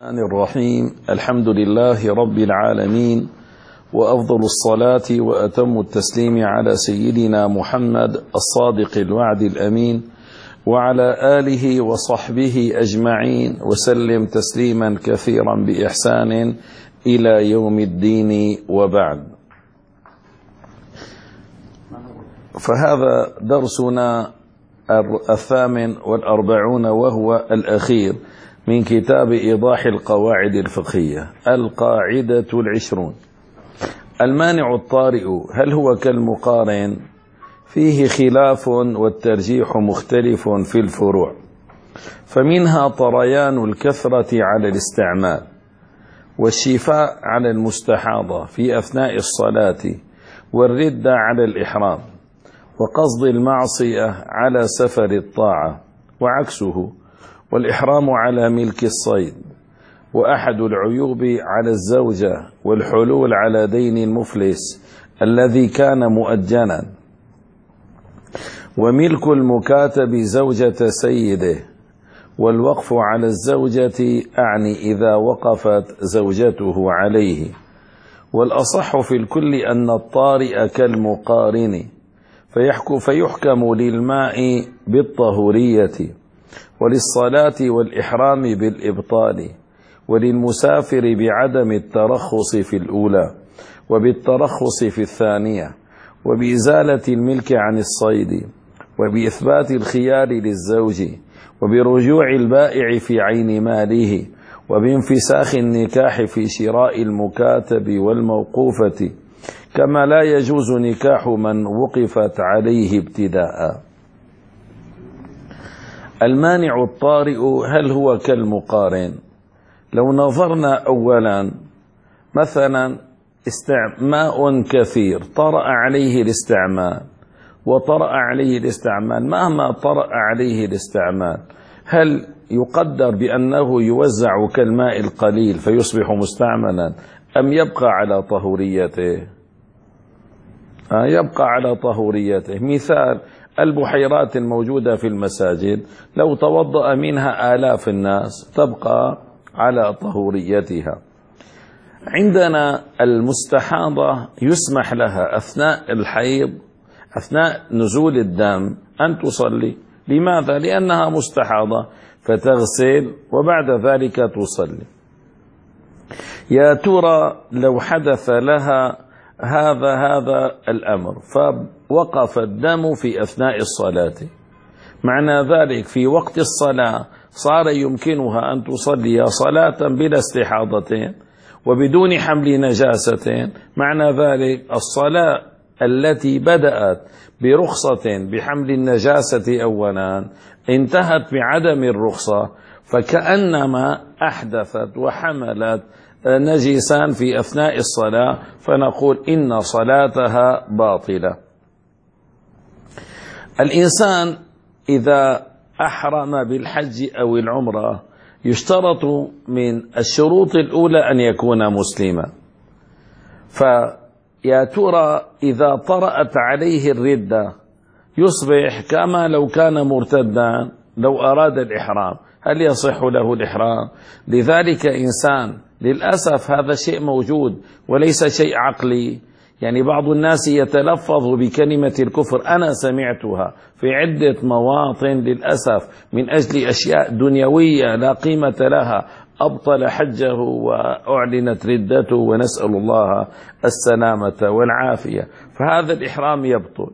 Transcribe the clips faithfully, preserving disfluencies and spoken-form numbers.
الرحمن الرحيم. الحمد لله رب العالمين، وأفضل الصلاة وأتم التسليم على سيدنا محمد الصادق الوعد الأمين، وعلى آله وصحبه أجمعين، وسلم تسليما كثيرا بإحسان إلى يوم الدين، وبعد. فهذا درسنا الثامن والأربعون وهو الأخير من كتاب إيضاح القواعد الفقهية. القاعدة العشرون: المانع الطارئ هل هو كالمقارن؟ فيه خلاف والترجيح مختلف في الفروع، فمنها طريان الكثرة على الاستعمال، والشفاء على المستحاضة في أثناء الصلاة، والردة على الإحرام، وقصد المعصية على سفر الطاعة وعكسه، والإحرام على ملك الصيد، وأحد العيوب على الزوجة، والحلول على دين المفلس الذي كان مؤجلا، وملك المكاتب زوجة سيده، والوقف على الزوجة أعني إذا وقفت زوجته عليه. والأصح في الكل أن الطارئ كالمقارن، فيحكم للماء بالطهورية، وللصلاة والإحرام بالإبطال، وللمسافر بعدم الترخص في الأولى، وبالترخص في الثانية، وبإزالة الملك عن الصيد، وبإثبات الخيار للزوج، وبرجوع البائع في عين ماله، وبانفساخ النكاح في شراء المكاتب والموقوفة، كما لا يجوز نكاح من وقفت عليه ابتداء. المانع الطارئ هل هو كالمقارن؟ لو نظرنا أولا، مثلا ماء كثير طرأ عليه الاستعمال وطرأ عليه الاستعمال، مهما طرأ عليه الاستعمال هل يقدر بأنه يوزع كالماء القليل فيصبح مستعملا، أم يبقى على طهوريته؟ يبقى على طهوريته. مثال البحيرات الموجودة في المساجد، لو توضأ منها آلاف الناس تبقى على طهوريتها. عندنا المستحاضة يسمح لها أثناء الحيض، أثناء نزول الدم، أن تصلي. لماذا؟ لأنها مستحاضة، فتغسل وبعد ذلك تصلي. يا ترى لو حدث لها هذا هذا الأمر فوقف الدم في أثناء الصلاة، معنى ذلك في وقت الصلاة صار يمكنها أن تصلي صلاة بلا استحاضتين وبدون حمل نجاسة، معنى ذلك الصلاة التي بدأت برخصة بحمل النجاسة أولا انتهت بعدم الرخصة، فكأنما أحدثت وحملت نجسان في أثناء الصلاة، فنقول إن صلاتها باطلة. الإنسان إذا أحرم بالحج أو العمرة يشترط من الشروط الأولى أن يكون مسلما، فيا ترى إذا طرأت عليه الردة يصبح كما لو كان مرتدا لو أراد الإحرام، هل يصح له الإحرام؟ لذلك إنسان للأسف هذا شيء موجود وليس شيء عقلي، يعني بعض الناس يتلفظ بكلمة الكفر، أنا سمعتها في عدة مواطن للأسف من أجل أشياء دنيوية لا قيمة لها، أبطل حجه وأعلنت ردته، ونسأل الله السلامة والعافية، فهذا الإحرام يبطل.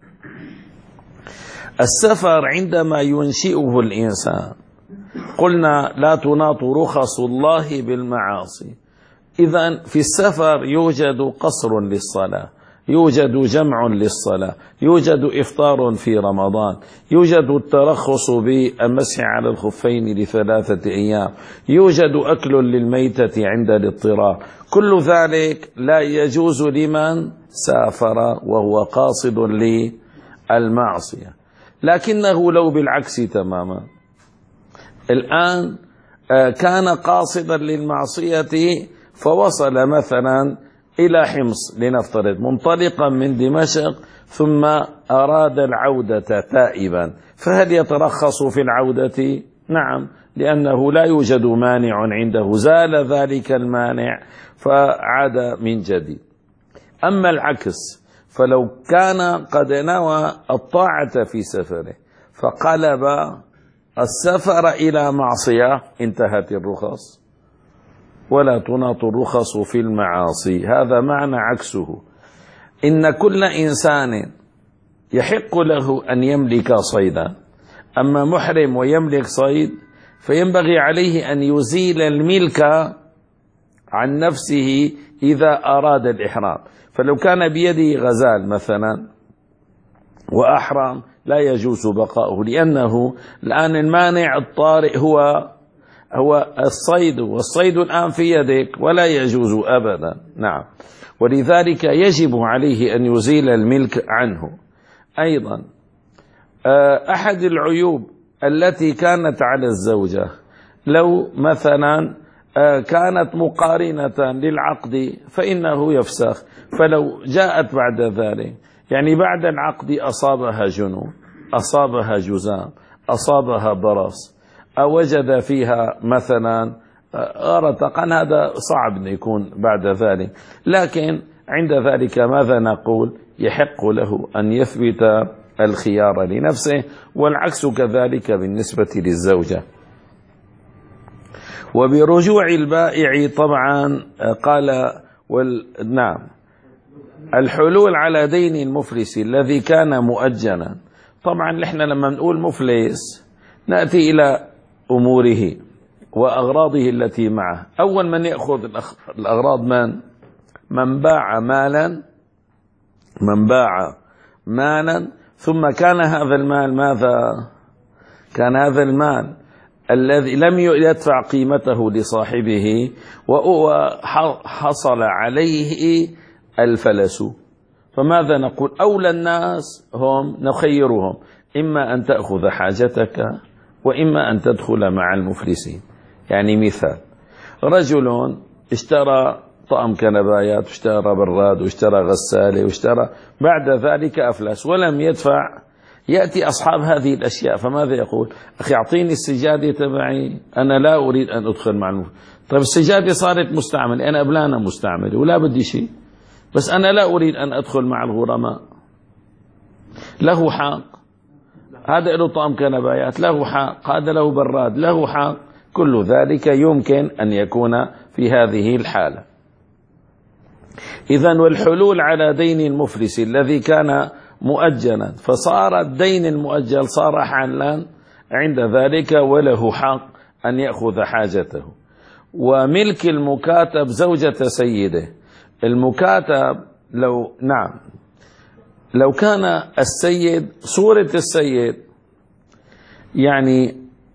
السفر عندما ينشئه الإنسان قلنا لا تناط رخص الله بالمعاصي، إذن في السفر يوجد قصر للصلاة، يوجد جمع للصلاة، يوجد إفطار في رمضان، يوجد الترخص بالمسح على الخفين لثلاثة أيام، يوجد أكل للميتة عند الاضطرار. كل ذلك لا يجوز لمن سافر وهو قاصد للمعصية. لكنه لو بالعكس تماما، الآن كان قاصدا للمعصية فوصل مثلا إلى حمص لنفترض منطلقا من دمشق، ثم أراد العودة تائبا، فهل يترخص في العودة؟ نعم، لأنه لا يوجد مانع عنده، زال ذلك المانع فعاد من جديد. أما العكس، فلو كان قد نوى الطاعة في سفره فقلب السفر إلى معصية انتهت الرخص، ولا تناط الرخص في المعاصي. هذا معنى عكسه. إن كل إنسان يحق له أن يملك صيدا، أما محرم ويملك صيد فينبغي عليه أن يزيل الملك عن نفسه إذا أراد الإحرام. فلو كان بيده غزال مثلا وأحرم لا يجوز بقاؤه، لأنه الآن المانع الطارئ هو هو الصيد، والصيد الآن في يدك ولا يجوز أبدا. نعم، ولذلك يجب عليه أن يزيل الملك عنه. أيضا أحد العيوب التي كانت على الزوجة، لو مثلا كانت مقارنة للعقد فإنه يفسخ، فلو جاءت بعد ذلك يعني بعد العقد أصابها جنون، أصابها جزام، أصابها برص، أو وجد فيها مثلا غرتقا، هذا صعب أن يكون بعد ذلك، لكن عند ذلك ماذا نقول؟ يحق له أن يثبت الخيار لنفسه، والعكس كذلك بالنسبة للزوجة. وبرجوع البائع طبعا قال وال... نعم، الحلول على دين المفلس الذي كان مؤجلا. طبعا نحن لما نقول مفلس نأتي إلى أموره وأغراضه التي معه. أول من يأخذ الأغراض من؟ من باع مالا، من باع مالا ثم كان هذا المال ماذا؟ كان هذا المال الذي لم يدفع قيمته لصاحبه وحصل عليه الفلس، فماذا نقول؟ أولى الناس هم نخيرهم، إما أن تأخذ حاجتك وإما أن تدخل مع المفلسين. يعني مثال، رجل اشترى طقم كنبايات واشترى براد واشترى غسالة واشترى، بعد ذلك أفلس ولم يدفع. يأتي أصحاب هذه الأشياء فماذا يقول؟ أخي أعطيني السجادة تبعي، أنا لا أريد أن أدخل مع المفلس. طيب السجادة صارت مستعملة، أنا أبلانا مستعملة ولا بدي شيء، بس أنا لا أريد أن أدخل مع الغرماء. له حق، هذا له طقم كنبايات له حق، هذا له براد له حق، كل ذلك يمكن أن يكون في هذه الحالة. إذن والحلول على دين المفلس الذي كان مؤجلا، فصار الدين المؤجل صار حالا عند ذلك وله حق أن يأخذ حاجته. وملك المكاتب زوجة سيده، المكاتب لو نعم لو كان السيد صورة السيد يعني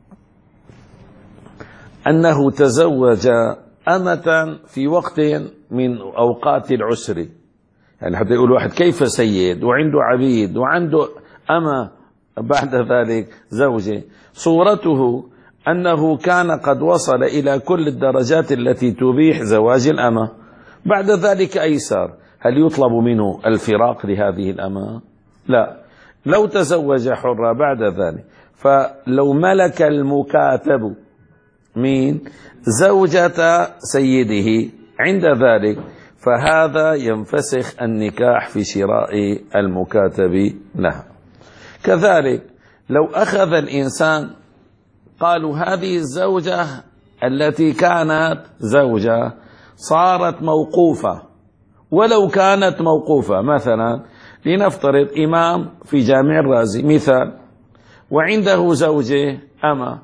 أنه تزوج أمة في وقت من أوقات العسر، يعني حتى يقول واحد كيف سيد وعنده عبيد وعنده أمة بعد ذلك زوجة، صورته أنه كان قد وصل إلى كل الدرجات التي تبيح زواج الأمة، بعد ذلك أيسر، هل يطلب منه الفراق لهذه الأمة؟ لا. لو تزوج حرة بعد ذلك، فلو ملك المكاتب مين؟ زوجة سيده عند ذلك، فهذا ينفسخ النكاح في شراء المكاتب لها. كذلك لو أخذ الإنسان، قالوا هذه الزوجة التي كانت زوجة صارت موقوفة، ولو كانت موقوفة مثلا لنفترض إمام في جامع الرازي مثال، وعنده زوجة أما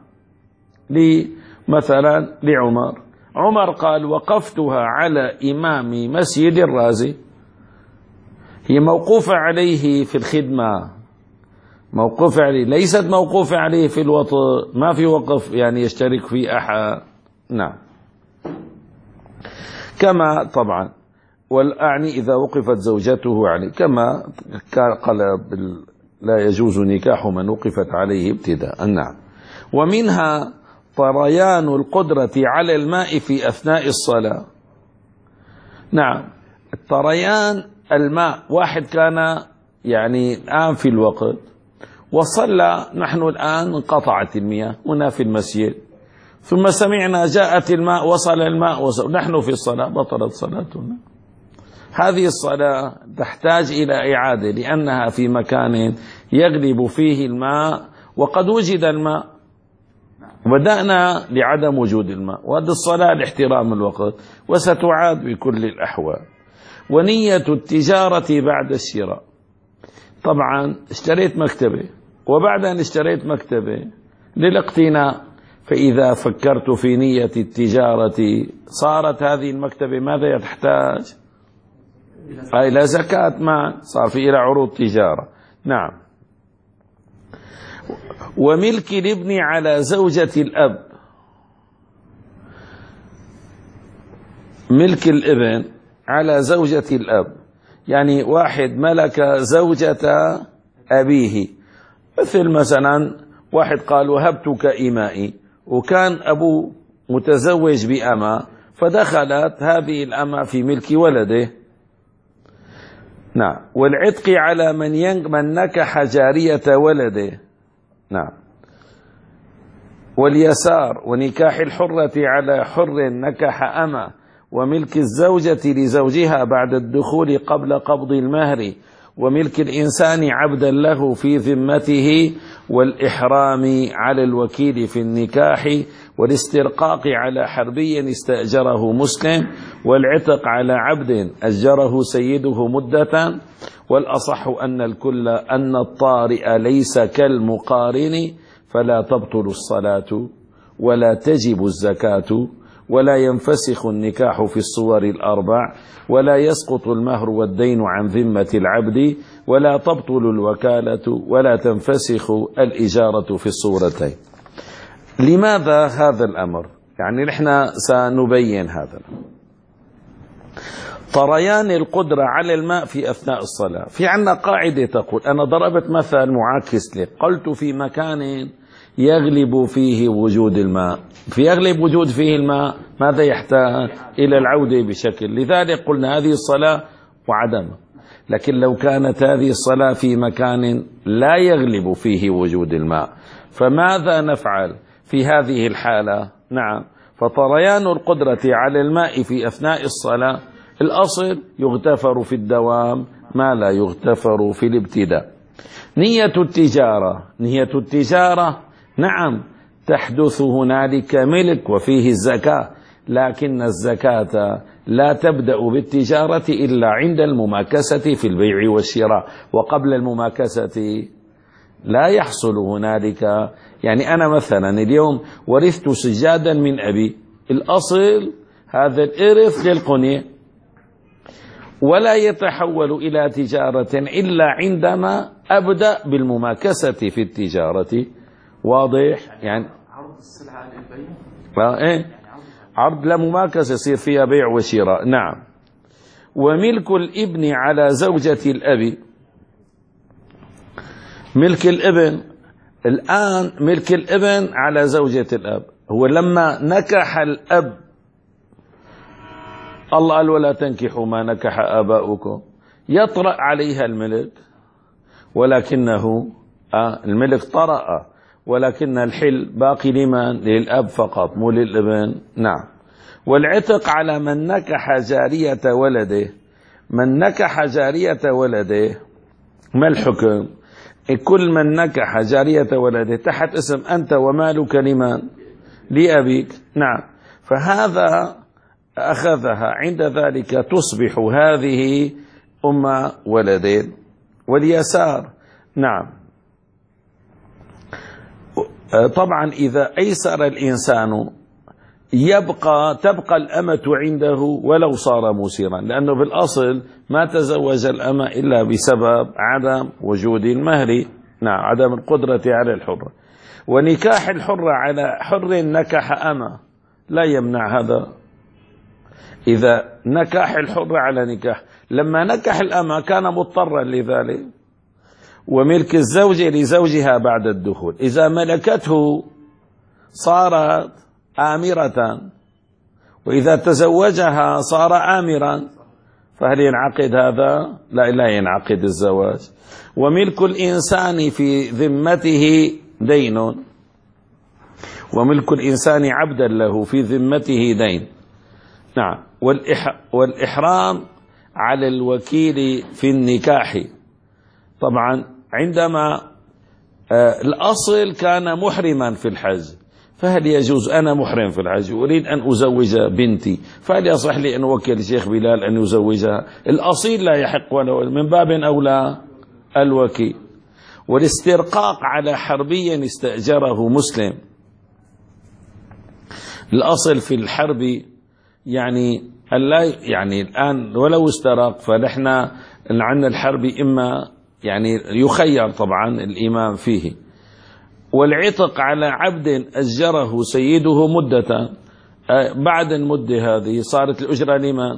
مثلا لعمر، عمر قال وقفتها على إمام مسجد الرازي، هي موقوفة عليه في الخدمة، موقوفة عليه، ليست موقوفة عليه في الوطء، ما في وقف يعني يشترك في أحد. نعم، كما طبعا والأعني إذا وقفت زوجته عليه، كما قال لا يجوز نكاح من وقفت عليه ابتداء. نعم. ومنها طريان القدرة على الماء في أثناء الصلاة. نعم، الطريان الماء، واحد كان يعني الآن في الوقت وصلى، نحن الآن انقطعت المياه هنا في المسجد، ثم سمعنا جاءت الماء وصل الماء وصل نحن في الصلاة بطلت صلاتنا. هذه الصلاة تحتاج إلى إعادة لأنها في مكان يغلب فيه الماء وقد وجد الماء، بدأنا لعدم وجود الماء، وهذه الصلاة لاحترام الوقت وستعاد بكل الأحوال. ونية التجارة بعد الشراء، طبعا اشتريت مكتبة وبعد أن اشتريت مكتبة للاقتناء، فإذا فكرت في نية التجارة صارت هذه المكتبة ماذا تحتاج؟ إلى زكاة مال، صار في إلى عروض تجارة. نعم. وملك الابن على زوجة الأب، ملك الابن على زوجة الأب يعني واحد ملك زوجة أبيه، مثل مثلا واحد قال وهبتك إمائي، وكان أبو متزوج بأمة فدخلت هذه الأمة في ملك ولده. نعم. والعتق على من من نكح جارية ولده. نعم. واليسار ونكاح الحرة على حر نكح أمة، وملك الزوجة لزوجها بعد الدخول قبل قبض المهر، وملك الإنسان عبدا له في ذمته، والإحرام على الوكيل في النكاح، والاسترقاق على حربي استأجره مسلم، والعتق على عبد أجره سيده مدة. والأصح أن الكل أن الطارئ ليس كالمقارن، فلا تبطل الصلاة ولا تجب الزكاة ولا ينفسخ النكاح في الصور الأربع، ولا يسقط المهر والدين عن ذمة العبد، ولا تبطل الوكالة، ولا تنفسخ الإجارة في الصورتين. لماذا هذا الأمر؟ يعني نحن سنبين هذا. طريان القدرة على الماء في أثناء الصلاة. في عنا قاعدة تقول، أنا ضربت مثل معاكس لك، قلت في مكان يغلب فيه وجود الماء، في يغلب وجود فيه الماء ماذا يحتاج؟ إلى العودة بشكل، لذلك قلنا هذه الصلاة وعدمها. لكن لو كانت هذه الصلاة في مكان لا يغلب فيه وجود الماء فماذا نفعل في هذه الحالة؟ نعم. فطريان القدرة على الماء في أثناء الصلاة الأصل يغتفر في الدوام ما لا يغتفر في الابتداء. نية التجارة، نية التجارة نعم تحدث هنالك ملك وفيه الزكاة، لكن الزكاة لا تبدأ بالتجارة إلا عند المماكسة في البيع والشراء، وقبل المماكسة لا يحصل هنالك. يعني أنا مثلا اليوم ورثت سجادا من أبي، الأصل هذا الإرث للقنية، ولا يتحول إلى تجارة إلا عندما أبدأ بالمماكسة في التجارة. واضح؟ يعني عرض السلعة للبيع، إيه؟ عرض لا مماكسة يصير فيها بيع وشراء. نعم. وملك الابن على زوجة الأب، ملك الابن الآن، ملك الابن على زوجة الأب هو لما نكح الأب، الله قال ولا تنكحوا ما نكح آباؤكم، يطرأ عليها الملك، ولكنه آه الملك طرأ، ولكن الحل باقي لمن؟ للأب فقط مو للابن. نعم. والعتق على من نكح جارية ولده، من نكح جارية ولده ما الحكم؟ كل من نكح جارية ولده تحت اسم أنت ومالك لمن؟ لأبيك. نعم. فهذا أخذها، عند ذلك تصبح هذه أم ولدين. واليسار نعم طبعا إذا أيسر الإنسان يبقى تبقى الأمة عنده ولو صار موسرا، لأنه بالأصل ما تزوج الأمة إلا بسبب عدم وجود المهر. نعم. عدم القدرة على الحرة. ونكاح الحر على حر نكح أمة لا يمنع هذا، إذا نكاح الحر على نكاح، لما نكح الأمة كان مضطرا لذلك. وملك الزوجة لزوجها بعد الدخول، إذا ملكته صارت آمرة، وإذا تزوجها صار آمرا، فهل ينعقد هذا؟ لا، لا ينعقد الزواج. وملك الإنسان في ذمته دين، وملك الإنسان عبدا له في ذمته دين. نعم. والإحرام على الوكيل في النكاح. طبعا عندما آه الأصل كان محرما في الحج، فهل يجوز أنا محرم في الحج وأريد أن أزوج بنتي، فهل يصح لي أن أوكل الشيخ بلال أن يزوجها؟ الأصيل لا يحق ولا من باب أولى الوكيل. والاسترقاق على حربي استأجره مسلم. الأصل في الحرب يعني لا يعني الآن ولو استرق فنحن عندنا الحرب إما يعني يخير طبعا الإمام فيه. والعتق على عبد أجره سيده مدة، بعد المدة هذه صارت الأجرة لمن؟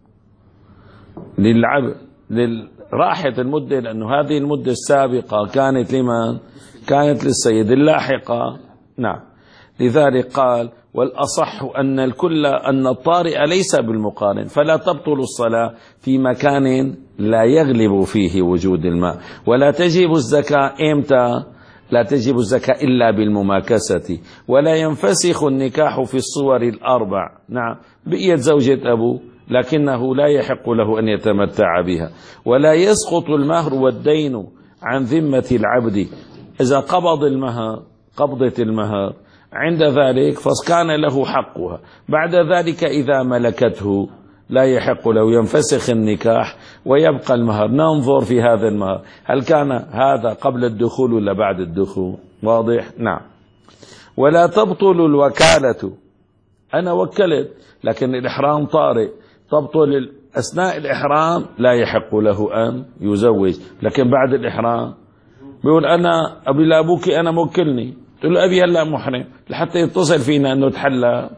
للعبد، راحت المدة، لأنه هذه المدة السابقة كانت لمن؟ كانت للسيد. اللاحقة نعم. لذلك قال والأصح أن الكل أن الطارئ ليس بالمقارن، فلا تبطل الصلاة في مكان لا يغلب فيه وجود الماء. ولا تجب الزكاة إمتى؟ لا تجب الزكاة إلا بالمماكسة. ولا ينفسخ النكاح في الصور الأربع. نعم، بقيت زوجة أبوه لكنه لا يحق له أن يتمتع بها. ولا يسقط المهر والدين عن ذمة العبد إذا قبض المهر، قبضة المهر عند ذلك فكان له حقها. بعد ذلك إذا ملكته لا يحق له، ينفسخ النكاح ويبقى المهر. ننظر في هذا المهر هل كان هذا قبل الدخول ولا بعد الدخول؟ واضح؟ نعم. ولا تبطل الوكالة. أنا وكلت لكن الإحرام طارئ، تبطل أثناء الإحرام لا يحق له أن يزوج، لكن بعد الإحرام بيقول أنا أبي لأبوك أنا موكلني، تقول له أبي هلا محرم لحتى يتصل فينا أنه تحلى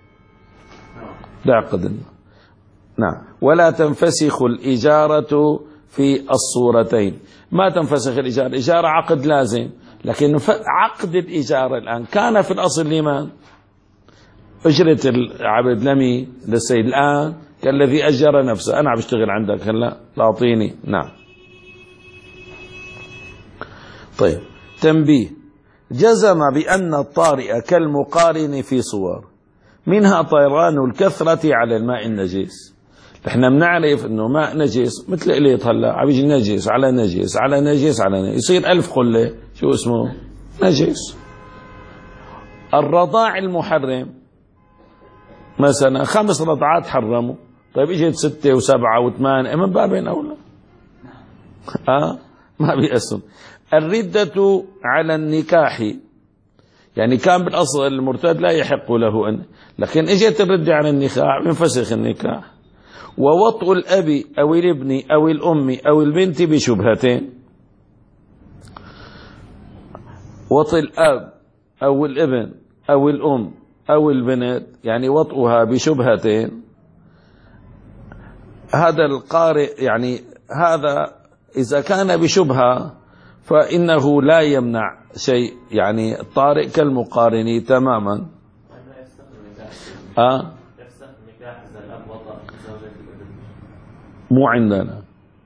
لا عقد. نعم. ولا تنفسخ الإجارة في الصورتين. ما تنفسخ الإجارة، الإجارة عقد لازم، لكن عقد الإجارة الآن كان في الأصل لمن؟ أجرة العبد لمي للسيد، الآن كالذي أجر نفسه، أنا عم بشتغل عندك هلا تعطيني. نعم. طيب تنبيه: جزم بأن الطارئ كالمقارن في صور، منها طيران الكثرة على الماء النجس. احنا بنعرف انه ماء نجس مثل قليط، هلا عم يجي نجس على نجس على نجس على نجس يصير ألف قلة، شو اسمه؟ نجس. الرضاع المحرم مثلا خمس رضعات حرموا، طيب اجت ستة وسبعة وثمانية من بابين أولى. اه ما بيقسم. الردة على النكاح، يعني كان بالأصل المرتد لا يحق له أن، لكن اجت الردة على النكاح ينفسخ النكاح. ووطء الأب أو الابن أو الأم أو البنت بشبهتين. وطء الأب أو الابن أو الأم أو البنت يعني وطئها بشبهتين. هذا القارئ يعني هذا إذا كان بشبهة فإنه لا يمنع شيء، يعني الطارئ كالمقارن تماما. أه؟ مو عندنا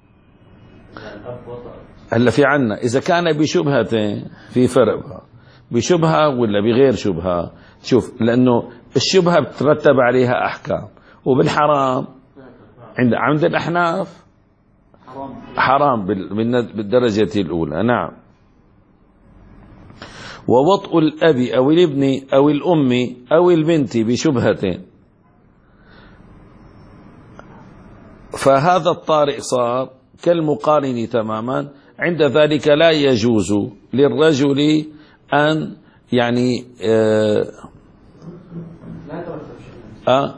هلا، في عنا إذا كان بشبهة في فرق بشبهة ولا بغير شبهة. شوف، لأنه الشبهة بترتب عليها أحكام، وبالحرام عند عند الأحناف حرام بالدرجة الأولى. نعم. ووطء الأب أو الابن أو الأم أو البنت بشبهة، فهذا الطارئ صار كالمقارن تماما. عند ذلك لا يجوز للرجل أن يعني آه آه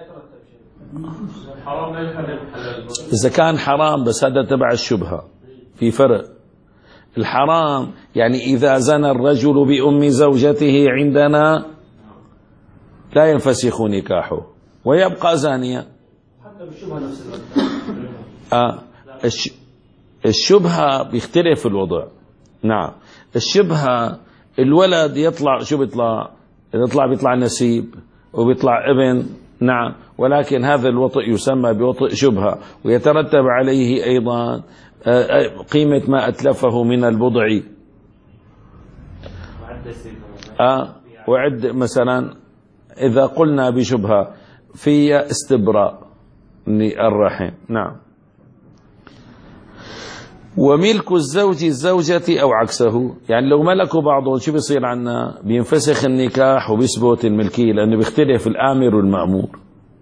إذا كان حرام، بس هذا تبع الشبهة، في فرق. الحرام يعني إذا زنى الرجل بأم زوجته عندنا لا ينفسخ نكاحه ويبقى زانيا. حتى بالشبهة نفس آه الش... الشبهة بيختلف الوضع. نعم. الشبهة الولد يطلع شو بيطلع؟ يطلع بيطلع نسيب وبيطلع ابن. نعم. ولكن هذا الوطئ يسمى بوطئ شبهة، ويترتب عليه أيضا قيمة ما أتلفه من البضع. آه وعد مثلا إذا قلنا بشبهة في استبراء الرحم. نعم. وملك الزوج الزوجة أو عكسه، يعني لو ملكوا بعضهم شو بيصير عنا؟ بينفسخ النكاح وبيثبت الملكية، لأنه بيختلف الآمر والمأمور.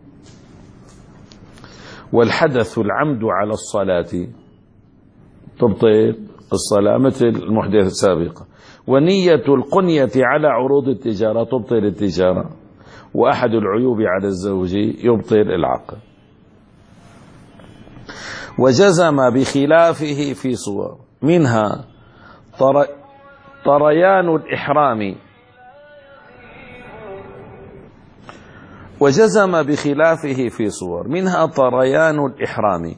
والحدث العمد على الصلاة تبطل الصلاة مثل المحدث السابقة. ونية القنية على عروض التجارة تبطل التجارة. وأحد العيوب على الزوج يبطل العقد. وجزم بخلافه في صور، منها طر... طريان الإحرام. وجزم بخلافه في صور، منها طريان الإحرام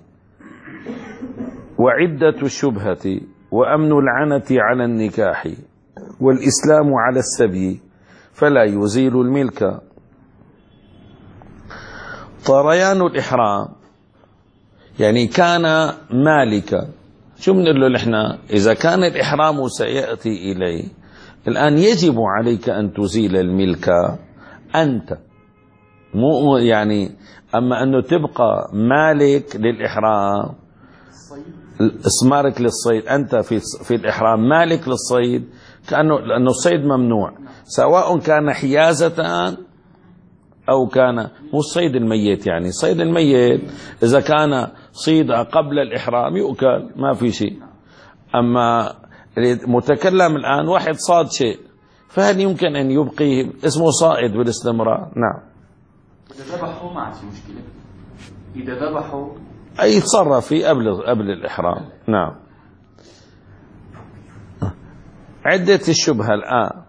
وعدة الشبهة وأمن العنة على النكاح والإسلام على السبي فلا يزيل الملك. طريان الإحرام يعني كان مالكا. شو بنقول له نحن؟ إذا كان الإحرام سيأتي إليه الآن يجب عليك أن تزيل الملك أنت، مو يعني أما أنه تبقى مالك للإحرام، اسمارك للصيد، أنت في في الإحرام مالك للصيد، كأنه لأنه الصيد ممنوع، سواء كان حيازة أو كان مو الصيد الميت. يعني صيد الميت إذا كان صيد قبل الإحرام يؤكل ما في شيء. أما متكلم الآن واحد صاد شيء، فهل يمكن أن يبقيه؟ اسمه صائد بالاستمرار. نعم. إذا ذبحوا ما عاد في مشكلة، إذا ذبحوا أي يتصرف فيه قبل قبل الإحرام. نعم. عدة الشبهة الآن،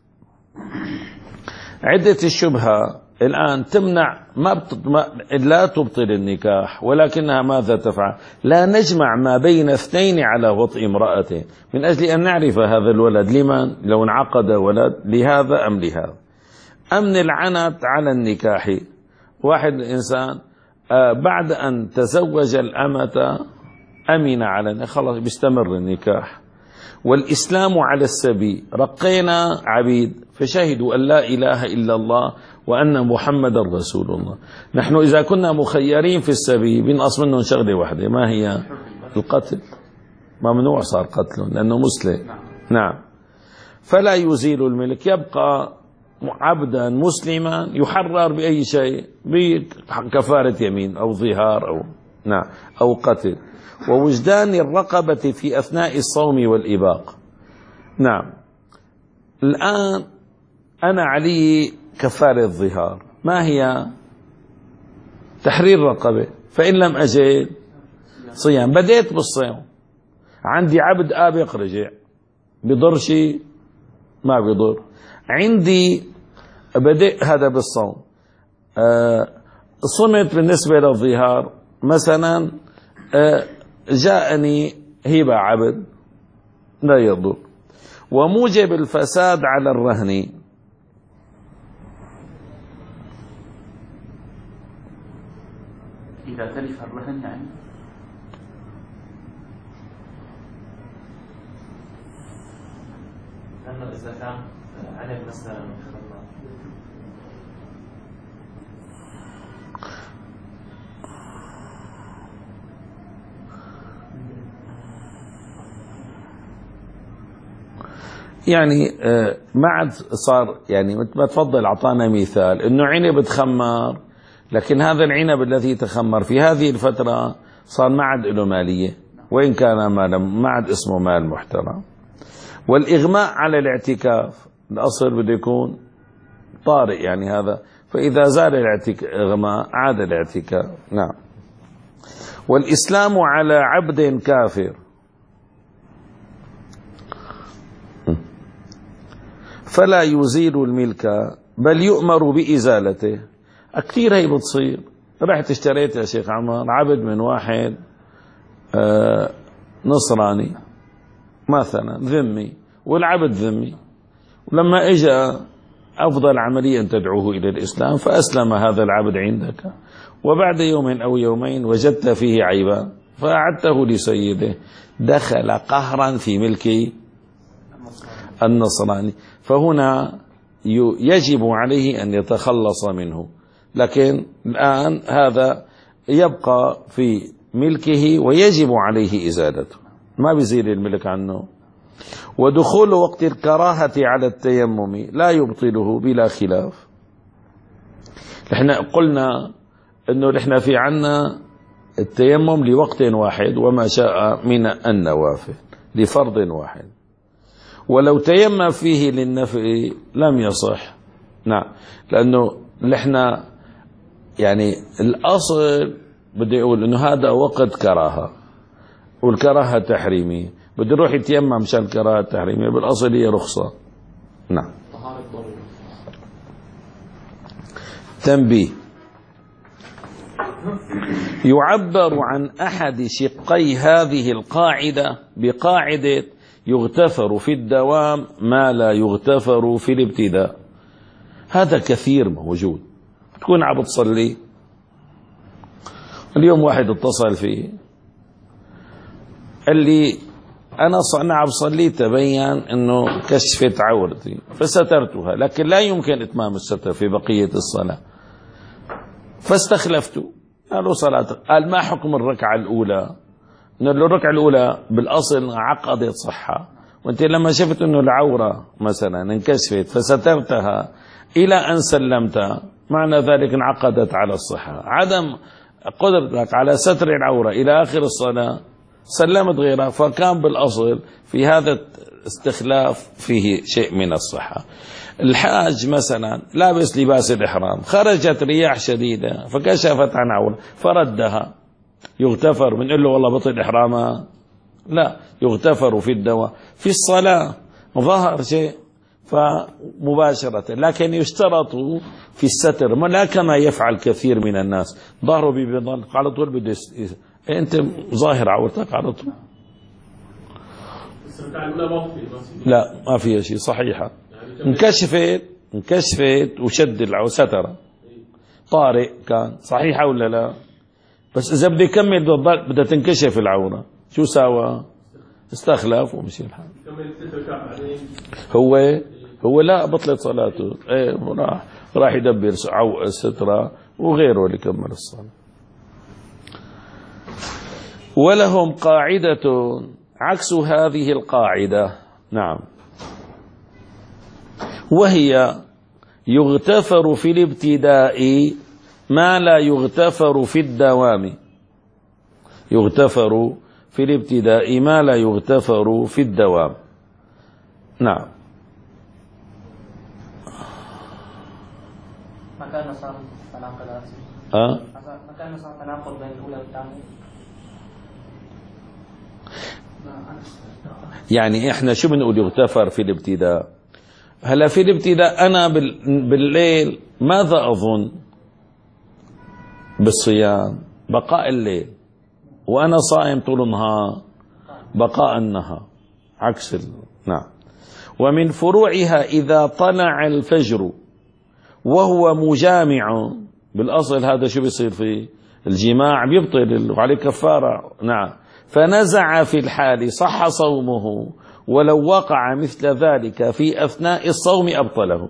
عدة الشبهة الآن تمنع ما, بت... ما لا تبطل النكاح، ولكنها ماذا تفعل؟ لا نجمع ما بين اثنين على وطئ امرأته من أجل أن نعرف هذا الولد لمن، لو انعقد ولد لهذا أم لهذا. أمن العنت على النكاح، واحد إنسان بعد أن تزوج الأمة أمن على خلاص بيستمر النكاح. والإسلام على السبي، رقينا عبيد فشهدوا أن لا إله إلا الله وأن محمد رسول الله. نحن إذا كنا مخيرين في السبي بنقص منهم شغلة واحدة، ما هي؟ القتل. ممنوع صار قتله لأنه مسلم. نعم. فلا يزيل الملك، يبقى عبدا مسلما يحرر بأي شيء، بكفارة يمين أو ظهار أو نعم أو قتل. ووجدان الرقبة في أثناء الصوم والإباق. نعم. الآن أنا علي كفارة الظهار، ما هي؟ تحرير رقبة، فإن لم أجد صيام. بديت بالصيام، عندي عبد آبق رجع، بضر شيء؟ ما بضر. عندي بدأ هذا بالصوم، أه صمت بالنسبة للظهار مثلا، أه جاءني هبة عبد لا يضر. وموجب الفساد على الرهن، إذا تلف الرهن يعني لأنه إذا كان عنب مثلا يعني ما عاد صار، يعني ما تفضل أعطانا مثال إنه عنب تخمر، لكن هذا العنب الذي تخمر في هذه الفترة صار ما عاد له مالية، وإن كان مالا ما عاد اسمه مال محترم. والإغماء على الاعتكاف، الأصل بده يكون طارئ يعني هذا، فإذا زال الإغماء عاد الاعتكاف. نعم. والإسلام على عبد كافر، فلا يزيل الملك بل يؤمر بإزالته. كثير هي بتصير، رحت اشتريت يا شيخ عمر عبد من واحد آه نصراني مثلا ذمي، والعبد ذمي، ولما اجى أفضل عملية أن تدعوه إلى الإسلام، فأسلم هذا العبد عندك، وبعد يوم أو يومين وجدت فيه عيبا فأعدته لسيده، دخل قهرا في ملك النصراني. فهنا يجب عليه أن يتخلص منه، لكن الآن هذا يبقى في ملكه ويجب عليه إزالته، ما بيزيل الملك عنه. ودخول وقت الكراهة على التيمم لا يبطله بلا خلاف. نحن قلنا أنه نحن في عنا التيمم لوقت واحد وما شاء من النوافل لفرض واحد، ولو تيمم فيه للنفل لم يصح. نعم، لأنه نحن يعني الأصل بدي يقول أنه هذا وقت كراهة، والكراهة تحريمية، بده يروح يتيمم مشان الكراهة التحريمية، بالأصل هي رخصة. نعم. تنبيه: يعبر عن أحد شقي هذه القاعدة بقاعدة يغتفر في الدوام ما لا يغتفر في الابتداء. هذا كثير موجود. تكون عم بتصلي، اليوم واحد اتصل فيه قال لي أنا أنا عم بصلي تبين أنه كشفت عورتي فسترتها، لكن لا يمكن إتمام الستر في بقية الصلاة، فاستخلفته. قالوا صلاة، قال ما حكم الركعة الأولى؟ إنه الركعة الأولى بالأصل عقدت صحة، وأنت لما شفت أنه العورة مثلا انكشفت فسترتها إلى أن سلمتها، معنى ذلك انعقدت على الصحة. عدم قدرتك على ستر العورة إلى آخر الصلاة سلمت غيرها، فكان بالأصل في هذا الاستخلاف فيه شيء من الصحة. الحاج مثلا لابس لباس الإحرام، خرجت رياح شديدة فكشفت عن عورة فردها، يغتفر؟ بنقول له والله بطل إحرامها؟ لا، يغتفر في الدواء. في الصلاة ظهر شيء فمباشرة، لكن يشترط في الستر، لا كما يفعل كثير من الناس، ظهره بيضل على طول بده انت ظاهر عورتك على طول. لا ما فيها شيء، صحيحة، انكشفت انكشفت وشد العورة سترة، طارئ كان، صحيحة ولا لا؟ بس إذا بده يكمل بدها تنكشف العورة، شو ساوى؟ استخلف ومشي الحال. هو هو لا بطلت صلاته، ايه راح راح يدبر سترة وغيره لكمل الصلاة. ولهم قاعدة عكس هذه القاعدة، نعم، وهي يغتفر في الابتداء ما لا يغتفر في الدوام. يغتفر في الابتداء ما لا يغتفر في الدوام. نعم. مكان صار تناقض أه؟ مكان صار تناقض بين الأولى والثانية. يعني احنا شو بنقول يغتفر في الابتداء؟ هلا في الابتداء انا بالليل ماذا اظن بالصيام؟ بقاء الليل، وانا صائم طول النهار بقاء النهار، عكس ال... نعم. ومن فروعها اذا طلع الفجر وهو مجامع، بالاصل هذا شو بيصير فيه؟ الجماع بيبطل وعليه كفارة. نعم. فنزع في الحال صح صومه، ولو وقع مثل ذلك في أثناء الصوم أبطله.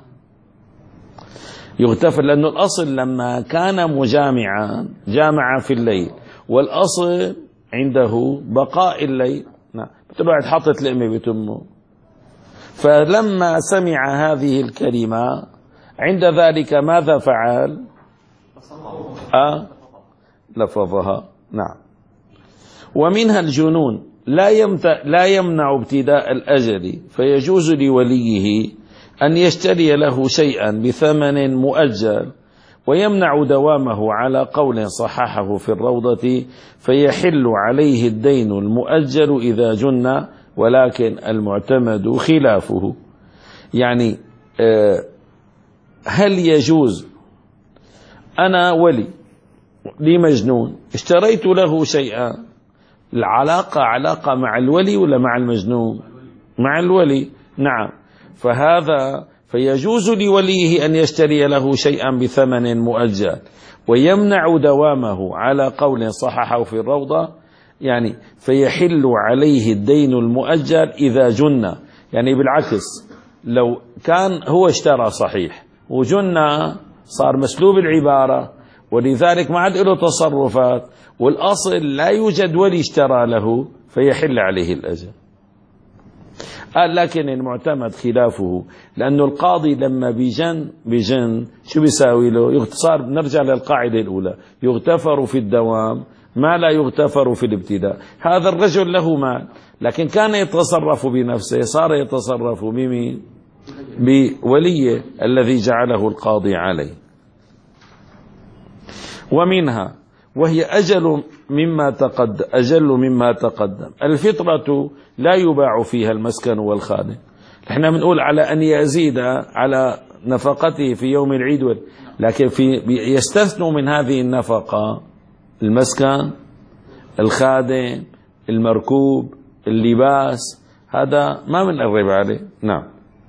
يغتفر لأنه الأصل لما كان مجامعا جامع في الليل، والأصل عنده بقاء الليل. نعم. بتبعد حطت لقمة بتمه، فلما سمع هذه الكلمة عند ذلك ماذا فعل؟ أه؟ لفظها. نعم. ومنها الجنون لا لا يمنع ابتداء الأجل، فيجوز لوليه أن يشتري له شيئا بثمن مؤجل ويمنع دوامه على قول صححه في الروضة، فيحل عليه الدين المؤجل إذا جن، ولكن المعتمد خلافه. يعني هل يجوز أنا ولي لي مجنون اشتريت له شيئا، العلاقة علاقة مع الولي ولا مع المجنون؟ مع الولي. نعم. فهذا فيجوز لوليه أن يشتري له شيئا بثمن مؤجل ويمنع دوامه على قول صححه في الروضة، يعني فيحل عليه الدين المؤجل إذا جن. يعني بالعكس، لو كان هو اشترى صحيح وجنة صار مسلوب العبارة، ولذلك ما عاد له تصرفات، والأصل لا يوجد ولي اشترى له فيحل عليه الأجر. قال لكن المعتمد خلافه، لأنه القاضي لما بيجن بيجن شو بيساوي له؟ يغتصار. نرجع للقاعدة الأولى، يغتفر في الدوام ما لا يغتفر في الابتداء. هذا الرجل له مال لكن كان يتصرف بنفسه، صار يتصرف بمين؟ بوليه الذي جعله القاضي عليه. ومنها وهي أجل مما تقدم أجل مما تقدم الفطرة لا يباع فيها المسكن والخادم. احنا بنقول على أن يزيد على نفقته في يوم العيد، لكن في يستثنوا من هذه النفقة المسكن، الخادم، المركوب، اللباس، هذا ما بنقرب عليه. نعم.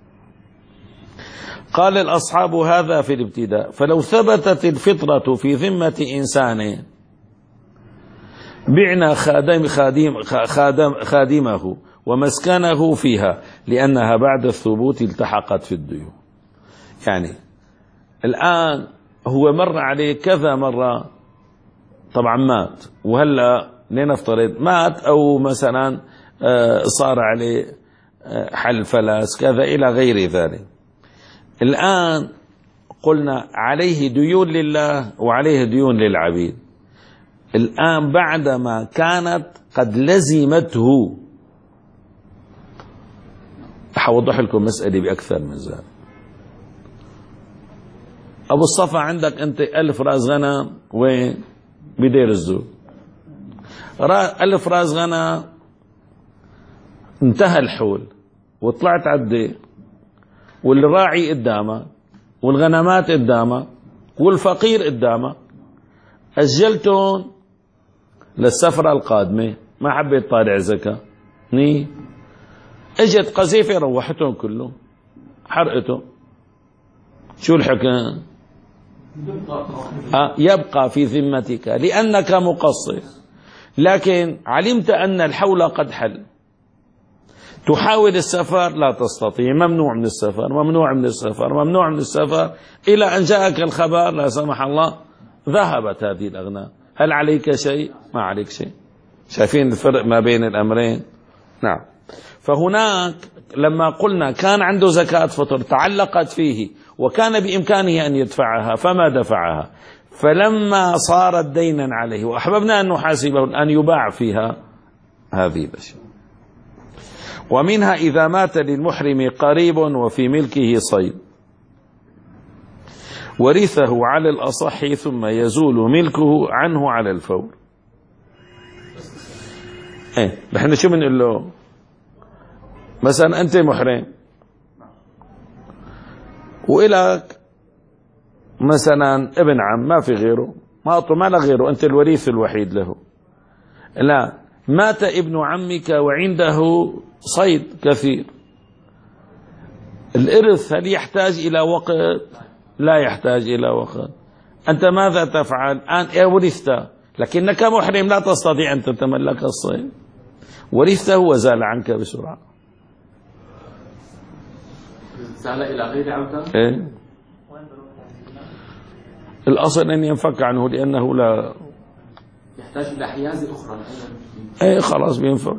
قال الأصحاب هذا في الابتداء، فلو ثبتت الفطرة في ذمة إنسان بعنا خادم خادم خادم خادمه ومسكنه فيها لأنها بعد الثبوت التحقت في الديون. يعني الآن هو مر عليه كذا مرة، طبعا مات، وهلا لنفترض مات أو مثلا صار عليه حل فلاس كذا إلى غير ذلك. الآن قلنا عليه ديون لله وعليه ديون للعبيد. الآن بعدما كانت قد لزمته، حوضح لكم مسألة بأكثر من ذلك. أبو الصفا عندك أنت ألف راس غنم وين؟ بدير الزور. ألف راس غنم انتهى الحول وطلعت عدي، والراعي قدامك والغنمات قدامك والفقير قدامك، أجلتهم للسفرة القادمة، ما حبيت طالع زكاة، ني اجت قذيفة روحتهم كلهم، حرقتهم. شو الحكم؟ آه يبقى في ذمتك لأنك مقصر، لكن علمت أن الحول قد حل، تحاول السفر لا تستطيع، ممنوع من السفر ممنوع من السفر ممنوع من السفر إلى أن جاءك الخبر لا سمح الله ذهبت هذه الأغنام. هل عليك شيء؟ ما عليك شيء. شايفين الفرق ما بين الأمرين؟ نعم. فهناك لما قلنا كان عنده زكاة فطر تعلقت فيه وكان بإمكانه أن يدفعها فما دفعها، فلما صارت دينا عليه وأحببنا أن نحاسبه أن يباع فيها هذه الأشياء. ومنها إذا مات للمحرم قريب وفي ملكه صيد ورثه على الأصح ثم يزول ملكه عنه على الفور. ايه نحن شو بنقول له؟ مثلا أنت محرم وإلك مثلا ابن عم ما في غيره، ما ما له غيره، أنت الوريث الوحيد له. لا، مات ابن عمك وعنده صيد كثير، الإرث هل يحتاج إلى وقت؟ لا يحتاج إلى وقت. أنت ماذا تفعل؟ الآن ورثت لكنك محرم لا تستطيع أن تتملك الصيد، ورثته وزال عنك بسرعة. زال إلى غير عودة؟ إيه؟ الأصل أن ينفك عنه لأنه لا يحتاج إلى حيازة أخرى. إيه خلاص بينفك.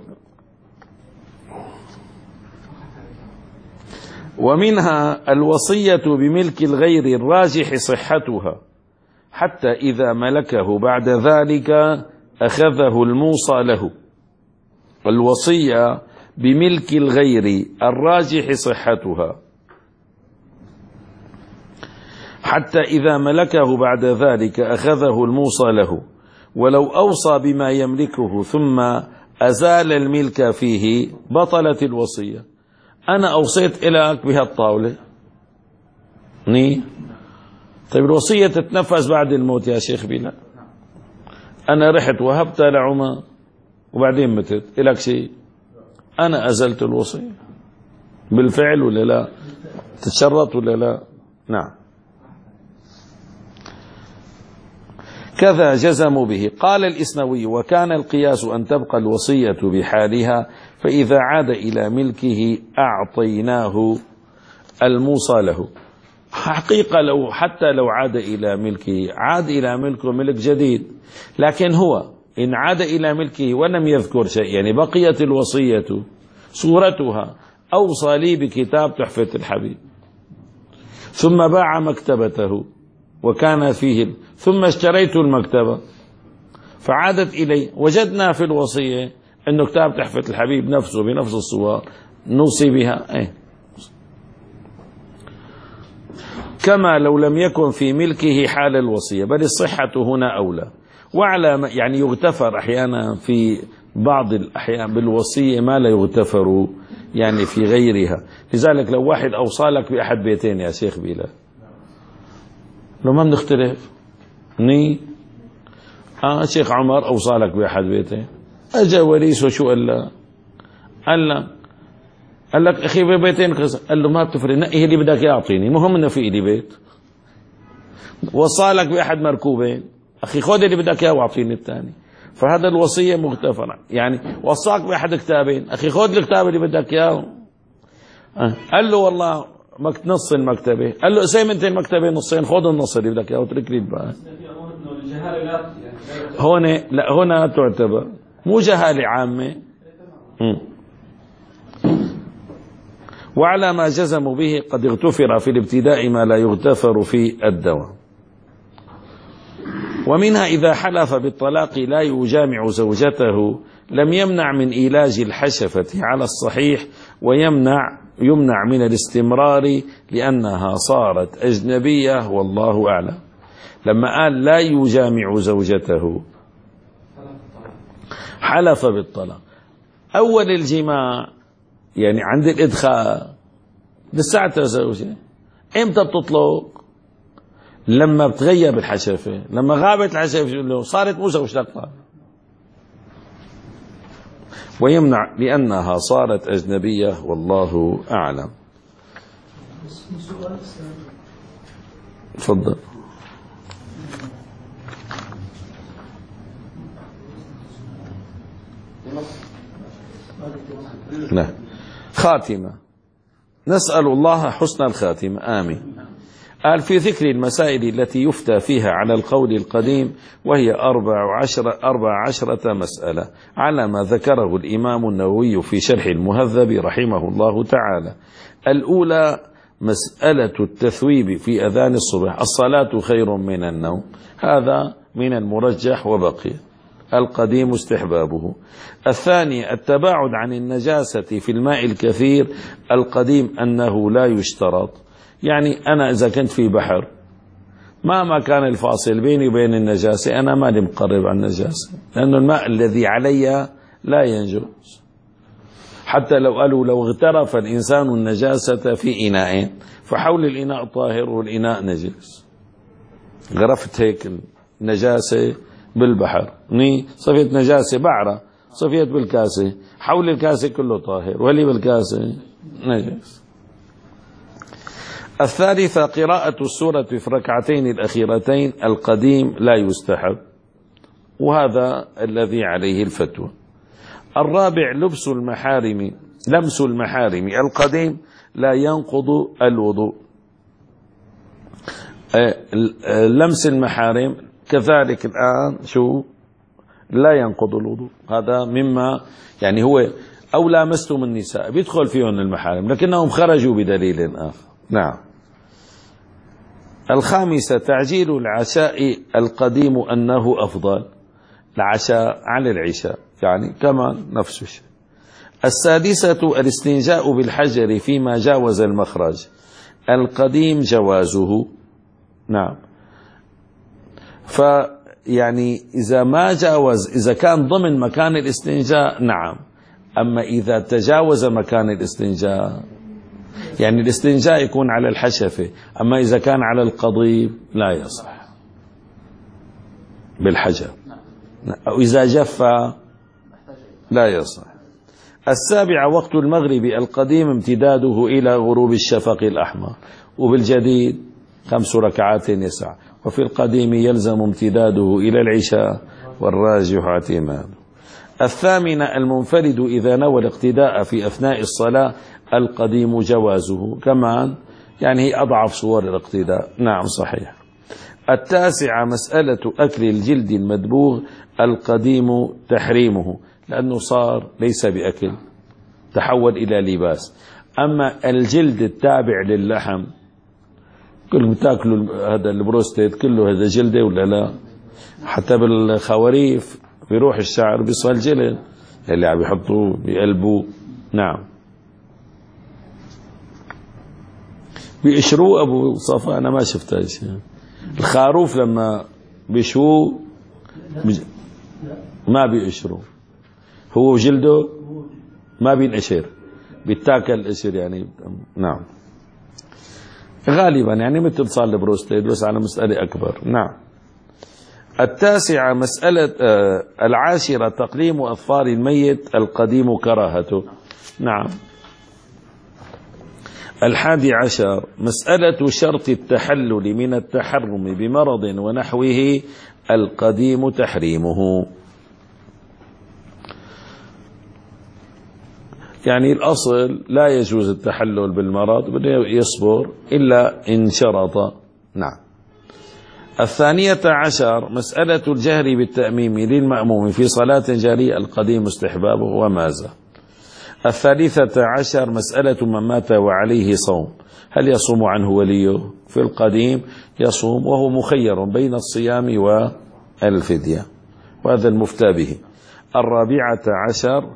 ومنها الوصية بملك الغير الراجح صحتها حتى إذا ملكه بعد ذلك أخذه الموصى له. الوصية بملك الغير الراجح صحتها حتى إذا ملكه بعد ذلك أخذه الموصى له، ولو أوصى بما يملكه ثم أزال الملك فيه بطلت الوصية. أنا أوصيت إليك بهالطاولة ني طيب الوصية تتنفذ بعد الموت يا شيخ بلا. أنا رحت وهبتها لعمر وبعدين متت، إلك شيء؟ أنا أزلت الوصية بالفعل ولا لا؟ تتشرط ولا لا؟ نعم. كذا جزموا به. قال الإسنوي وكان القياس أن تبقى الوصية بحالها، فإذا عاد إلى ملكه أعطيناه الموصى له. حقيقة لو حتى لو عاد إلى ملكه، عاد إلى ملكه ملك جديد، لكن هو إن عاد إلى ملكه ولم يذكر شيء، يعني بقيت الوصية صورتها، أوصى لي بكتاب تحفة الحبيب، ثم باع مكتبته وكان فيه، ثم اشتريت المكتبة فعادت إلي، وجدنا في الوصية أنه كتاب تحفة الحبيب نفسه بنفس الصور نوصي بها. ايه كما لو لم يكن في ملكه حال الوصية، بل الصحة هنا أولى. وعلى يعني يغتفر أحيانا في بعض الأحيان بالوصية ما لا يغتفر يعني في غيرها. لذلك لو واحد أوصى لك بأحد بيتين يا شيخ بلال، لو ما بنختلف ني آه شيخ عمر أوصى لك بأحد بيتين، أجا وريث وشو قال له؟ قال له قال لك أخي ببيتين، قال له ما بتفرق، نقي اللي بدك يعطيني، مهم إنه في إلي بيت. وصى لك بأحد مركوبين، أخي خذ اللي بدك إياه واعطيني الثاني. فهذا الوصية مغتفرة. يعني وصاك بأحد كتابين، أخي خذ الكتاب اللي بدك إياه. أه. قال له والله نص المكتبة، قال له قسم انت المكتبة نصين، خذ النص اللي بدك إياه واترك لي الباقي. هون لا، هنا تعتبر مو جهالة عامة. م. وعلى ما جزموا به قد اغتفر في الابتداء ما لا يغتفر في الدوام. ومنها إذا حلف بالطلاق لا يجامع زوجته لم يمنع من إيلاج الحشفة على الصحيح، ويمنع يمنع من الاستمرار لأنها صارت أجنبية والله أعلم. لما قال لا يجامع زوجته حلف بالطلاق، أول الجماع يعني عند الإدخال لساعتها زوجة، إمتى بتطلق؟ لما بتغيب الحشفة، لما غابت الحشفة صارت مو زوجتك. ويمنع لأنها صارت أجنبية والله أعلم. تفضل. لا خاتمة، نسأل الله حسن الخاتمة، آمين. قال في ذكر المسائل التي يفتى فيها على القول القديم، وهي أربع عشرة, أربع عشرة مسألة على ما ذكره الإمام النووي في شرح المهذب رحمه الله تعالى. الأولى مسألة التثويب في أذان الصبح، الصلاة خير من النوم، هذا من المرجح وبقي، القديم استحبابه. الثاني التباعد عن النجاسة في الماء الكثير، القديم أنه لا يشترط. يعني أنا إذا كنت في بحر مهما كان الفاصل بيني وبين النجاسة أنا ماني مقرب عن النجاسة، لأن الماء الذي علي لا ينجس. حتى لو قالوا لو اغترف الإنسان النجاسة في إناء فحول الإناء طاهر والإناء نجس، غرفت هيك النجاسة بالبحر، ني صفيت نجاسة بعرة، صفيت بالكاسة، حول الكاسة كله طاهر واللي بالكاسة نجس. الثالثة قراءة السورة في ركعتين الأخيرتين، القديم لا يستحب، وهذا الذي عليه الفتوى. الرابع لبس المحارم لمس المحارم، القديم لا ينقض الوضوء. لمس المحارم كذلك الآن شو لا ينقض الوضوء، هذا مما يعني هو أو لامستم النساء بيدخل فيهم المحارم لكنهم خرجوا بدليل آخر. نعم. الخامسة تعجيل العشاء، القديم أنه أفضل، العشاء عن العشاء يعني كمان نفس الشيء. السادسة الاستنجاء بالحجر فيما جاوز المخرج، القديم جوازه. نعم. فيعني إذا ما جاوز، إذا كان ضمن مكان الاستنجاء نعم، أما إذا تجاوز مكان الاستنجاء يعني الاستنجاء يكون على الحشفة، أما إذا كان على القضيب لا يصح بالحجر، أو إذا جف لا يصح. السابعة وقت المغرب، القديم امتداده إلى غروب الشفق الأحمر، وبالجديد خمس ركعات يسع، وفي القديم يلزم امتداده إلى العشاء والراجح اعتماده. الثامنة المنفرد إذا نوى الاقتداء في أثناء الصلاة، القديم جوازه كمان يعني هي أضعف صور الاقتداء. نعم صحيح. التاسعة مسألة أكل الجلد المدبوغ القديم تحريمه، لأنه صار ليس بأكل، تحول إلى لباس. أما الجلد التابع للحم كلهم تاكلوا هذا البروستيت كله هذا جلده ولا لا؟ حتى بالخواريف بيروح الشعر بيصل جلد اللي عم يحطوه بقلبه. نعم بيقشروه أبو صفا، أنا ما شفتها شيء. الخروف لما بيشوه ما بيقشروه، هو جلده ما بينقشر، بيتاكل قشر يعني. نعم غالبا يعني مثل صار البروستيت بس على مسألة أكبر. نعم. التاسعة مسألة آه العاشرة تقليم أظفار الميت القديم كراهته. نعم. الحادي عشر مسألة شرط التحلل من التحرم بمرض ونحوه القديم تحريمه. يعني الأصل لا يجوز التحلل بالمرض، بده يصبر إلا إن شرط. نعم. الثانية عشر مسألة الجهر بالتأميم للمأموم في صلاة جارية القديم استحبابه وماذا. الثالثة عشر مسألة من مات وعليه صوم، هل يصوم عنه وليه؟ في القديم يصوم وهو مخير بين الصيام والفدية، وهذا المفتى به. الرابعة عشر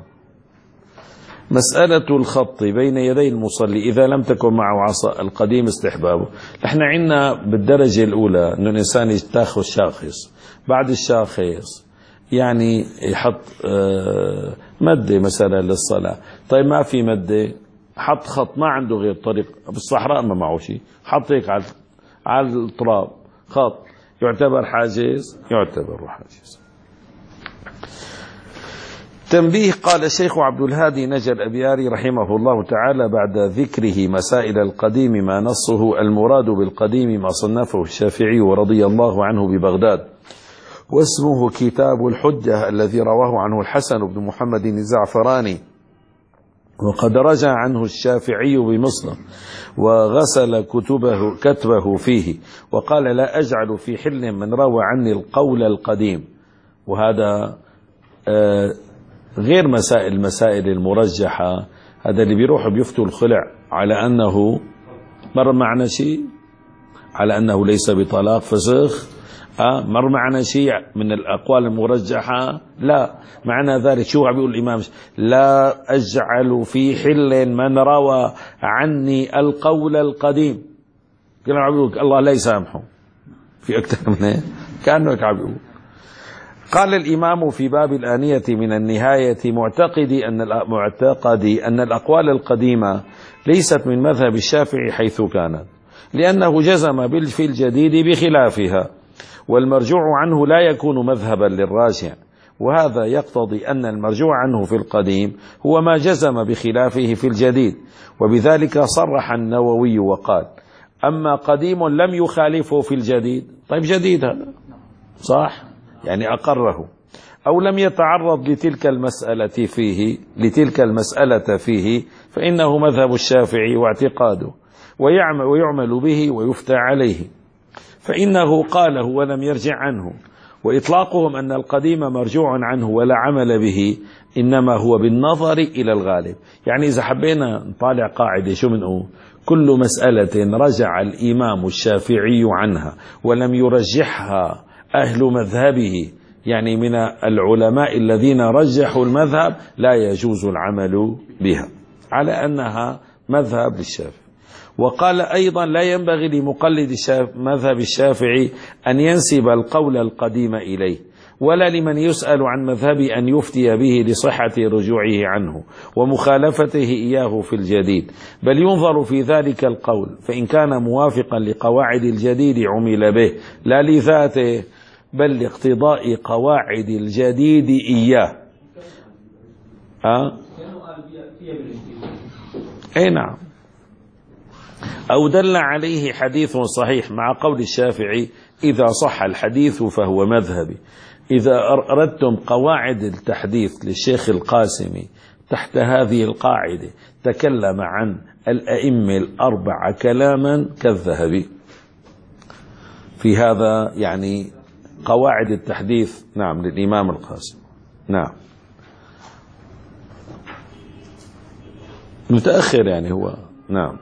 مسألة الخط بين يدي المصلي إذا لم تكن معه عصا القديم استحبابه. نحن عندنا بالدرجة الأولى أنه الإنسان يتاخذ شاخص، بعد الشاخص يعني يحط مدة مثلا للصلاة. طيب ما في مدة، حط خط ما عنده غير طريق، بالصحراء ما معه شيء، حط هيك على على التراب خط، يعتبر حاجز؟ يعتبر حاجز. تنبيه. قال الشيخ عبد الهادي نجا الأبياري رحمه الله تعالى بعد ذكره مسائل القديم ما نصه المراد بالقديم ما صنفه الشافعي رضي الله عنه ببغداد، واسمه كتاب الحجة الذي رواه عنه الحسن بن محمد الزعفراني، وقد رجع عنه الشافعي بمصر وغسل كتبه كتبه فيه، وقال لا أجعل في حل من روى عني القول القديم. وهذا آه غير مسائل المسائل المرجحة، هذا اللي بيروحوا بيفتوا الخلع على أنه مر معنا شيء، على أنه ليس بطلاق فسخ. أه مر معنا شيء من الأقوال المرجحة؟ لا. معنى ذلك شو عم بيقول الإمام؟ لا أجعل في حل من روى عني القول القديم. كانوا عم بيقول الله لا يسامحه، في أكثر من هيك كأنه عم بيقول. قال الإمام في باب الآنية من النهاية معتقدي أن معتقدي أن الأقوال القديمة ليست من مذهب الشافعي حيث كانت، لأنه جزم في الجديد بخلافها، والمرجوع عنه لا يكون مذهبا للراجع، وهذا يقتضي أن المرجوع عنه في القديم هو ما جزم بخلافه في الجديد. وبذلك صرح النووي وقال أما قديم لم يخالفه في الجديد. طيب جديد هذا صح، يعني أقره، أو لم يتعرض لتلك المسألة فيه لتلك المسألة فيه فإنه مذهب الشافعي واعتقاده، ويعمل, ويعمل به ويفتى عليه، فإنه قاله ولم يرجع عنه. وإطلاقهم أن القديم مرجوع عنه ولا عمل به إنما هو بالنظر إلى الغالب. يعني إذا حبينا نطالع قاعدة شو منقول؟ كل مسألة رجع الإمام الشافعي عنها ولم يرجحها أهل مذهبه، يعني من العلماء الذين رجحوا المذهب، لا يجوز العمل بها على أنها مذهب للشافعي. وقال أيضا لا ينبغي لمقلد مذهب الشافعي أن ينسب القول القديم إليه، ولا لمن يسأل عن مذهبه أن يفتي به لصحة رجوعه عنه ومخالفته إياه في الجديد، بل ينظر في ذلك القول، فإن كان موافقا لقواعد الجديد عمل به لا لذاته بل لاقتضاء قواعد الجديد إياه. أه؟ أي نعم. أو دل عليه حديث صحيح مع قول الشافعي إذا صح الحديث فهو مذهبي. إذا أردتم قواعد التحديث للشيخ القاسمي تحت هذه القاعدة تكلم عن الأئمة الأربعة كلاما كالذهبي في هذا يعني قواعد التحديث. نعم للإمام القاسم. نعم متأخر يعني هو. نعم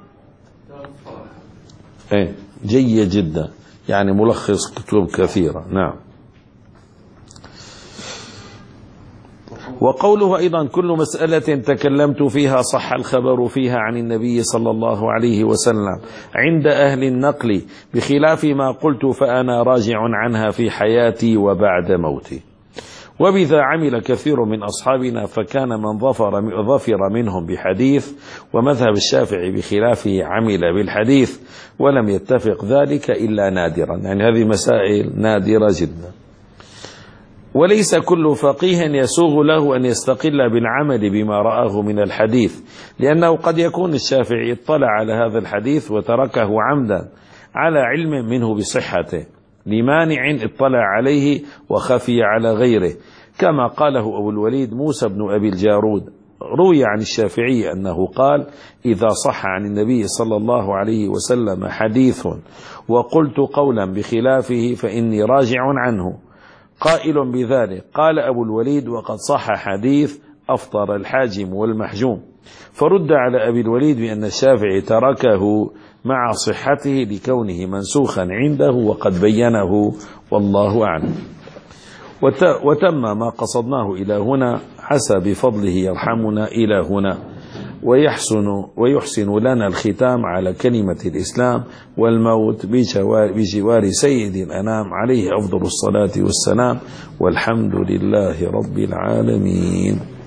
ايه جيد جدا يعني ملخص كتب كثيرة. نعم. وقوله أيضا كل مسألة تكلمت فيها صح الخبر فيها عن النبي صلى الله عليه وسلم عند أهل النقل بخلاف ما قلت فأنا راجع عنها في حياتي وبعد موتي. وبذا عمل كثير من أصحابنا فكان من ظفر, ظفر منهم بحديث، ومذهب الشافعي بخلافه عمل بالحديث، ولم يتفق ذلك إلا نادرا. يعني هذه مسائل نادرة جدا. وليس كل فقيه يسوغ له أن يستقل بالعمل بما رآه من الحديث، لأنه قد يكون الشافعي اطلع على هذا الحديث وتركه عمدا على علم منه بصحته لمانع اطلع عليه وخفي على غيره، كما قاله أبو الوليد موسى بن أبي الجارود. روي عن الشافعي أنه قال إذا صح عن النبي صلى الله عليه وسلم حديث وقلت قولا بخلافه فإني راجع عنه. قائل بذلك قال أبو الوليد وقد صح حديث أفطر الحاجم والمحجوم، فرد على أبي الوليد بأن الشافعي تركه مع صحته لكونه منسوخا عنده وقد بينه والله أعلم. وتم ما قصدناه إلى هنا، عسى بفضله يرحمنا إلى هنا ويحسن, ويحسن لنا الختام على كلمة الإسلام والموت بجوار, بجوار سيد الأنام عليه أفضل الصلاة والسلام، والحمد لله رب العالمين.